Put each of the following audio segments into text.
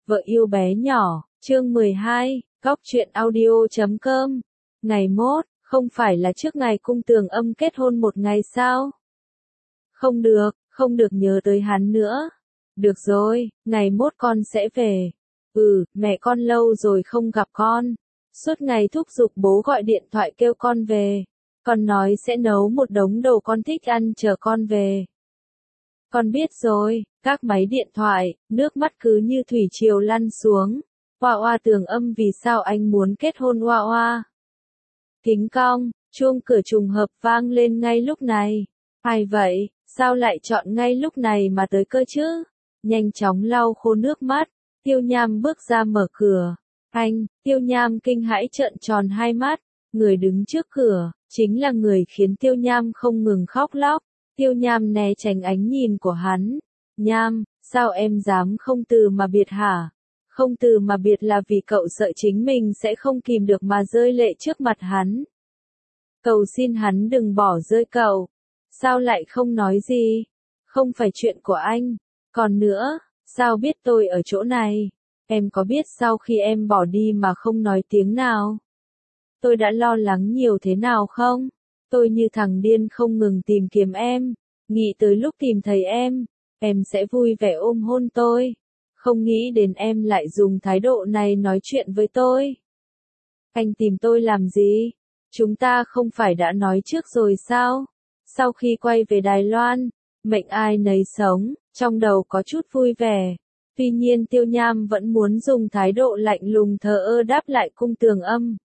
Vợ yêu bé nhỏ, chương 12, góc truyện audio.com. Ngày mốt, không phải là trước ngày Cung Tường Âm kết hôn một ngày sao? Không được nhớ tới hắn nữa. Được rồi, ngày mốt con sẽ về. Mẹ con lâu rồi không gặp con. Suốt ngày thúc giục bố gọi điện thoại kêu con về. Con nói sẽ nấu một đống đồ con thích ăn chờ con về. Con biết rồi, các máy điện thoại, nước mắt cứ như thủy triều lăn xuống. Oa Tường Âm vì sao anh muốn kết hôn oa. Kính cong, chuông cửa trùng hợp vang lên ngay lúc này. Ai vậy, sao lại chọn ngay lúc này mà tới cơ chứ? Nhanh chóng lau khô nước mắt, Tiêu Nham bước ra mở cửa. Anh, Tiêu Nham kinh hãi trợn tròn hai mắt, người đứng trước cửa, chính là người khiến Tiêu Nham không ngừng khóc lóc. Tiêu Nham né tránh ánh nhìn của hắn. Nham, sao em dám không từ mà biệt hả? Không từ mà biệt là vì cậu sợ chính mình sẽ không kìm được mà rơi lệ trước mặt hắn. Cầu xin hắn đừng bỏ rơi cậu. Sao lại không nói gì? Không phải chuyện của anh. Còn nữa, sao biết tôi ở chỗ này? Em có biết sau khi em bỏ đi mà không nói tiếng nào? Tôi đã lo lắng nhiều thế nào không? Tôi như thằng điên không ngừng tìm kiếm em. Nghĩ tới lúc tìm thấy em sẽ vui vẻ ôm hôn tôi. Không nghĩ đến em lại dùng thái độ này nói chuyện với tôi. Anh tìm tôi làm gì? Chúng ta không phải đã nói trước rồi sao? Sau khi quay về Đài Loan, mệnh ai nấy sống, trong đầu có chút vui vẻ. Tuy nhiên Tiêu Nham vẫn muốn dùng thái độ lạnh lùng thờ ơ đáp lại Cung Tường Âm.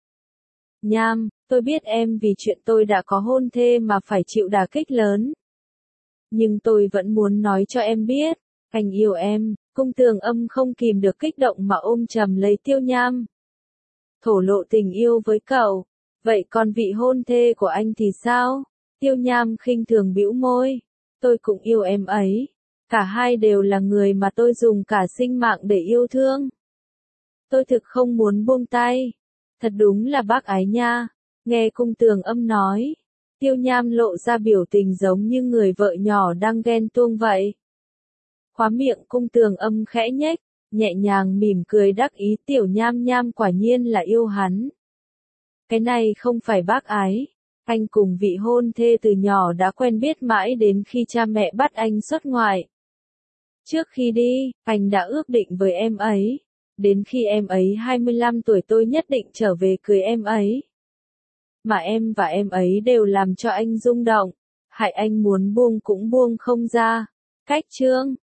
Nham, tôi biết em vì chuyện tôi đã có hôn thê mà phải chịu đả kích lớn. Nhưng tôi vẫn muốn nói cho em biết, anh yêu em. Cung Tường Âm không kìm được kích động mà ôm chầm lấy Tiêu Nham. Thổ lộ tình yêu với cậu. Vậy còn vị hôn thê của anh thì sao? Tiêu Nham khinh thường bĩu môi. Tôi cũng yêu em ấy. Cả hai đều là người mà tôi dùng cả sinh mạng để yêu thương. Tôi thực không muốn buông tay. Thật đúng là bác ái nha. Nghe Cung Tường Âm nói, Tiêu Nham lộ ra biểu tình giống như người vợ nhỏ đang ghen tuông vậy. Khóe miệng Cung Tường Âm khẽ nhếch, nhẹ nhàng mỉm cười đắc ý tiểu Nham Nham quả nhiên là yêu hắn. Cái này không phải bác ái. Anh cùng vị hôn thê từ nhỏ đã quen biết mãi đến khi cha mẹ bắt anh xuất ngoại. Trước khi đi, anh đã ước định với em ấy. Đến khi em ấy 25 tuổi tôi nhất định trở về cưới em ấy. Mà em và em ấy đều làm cho anh rung động. Hại anh muốn buông cũng buông không ra. Cách chương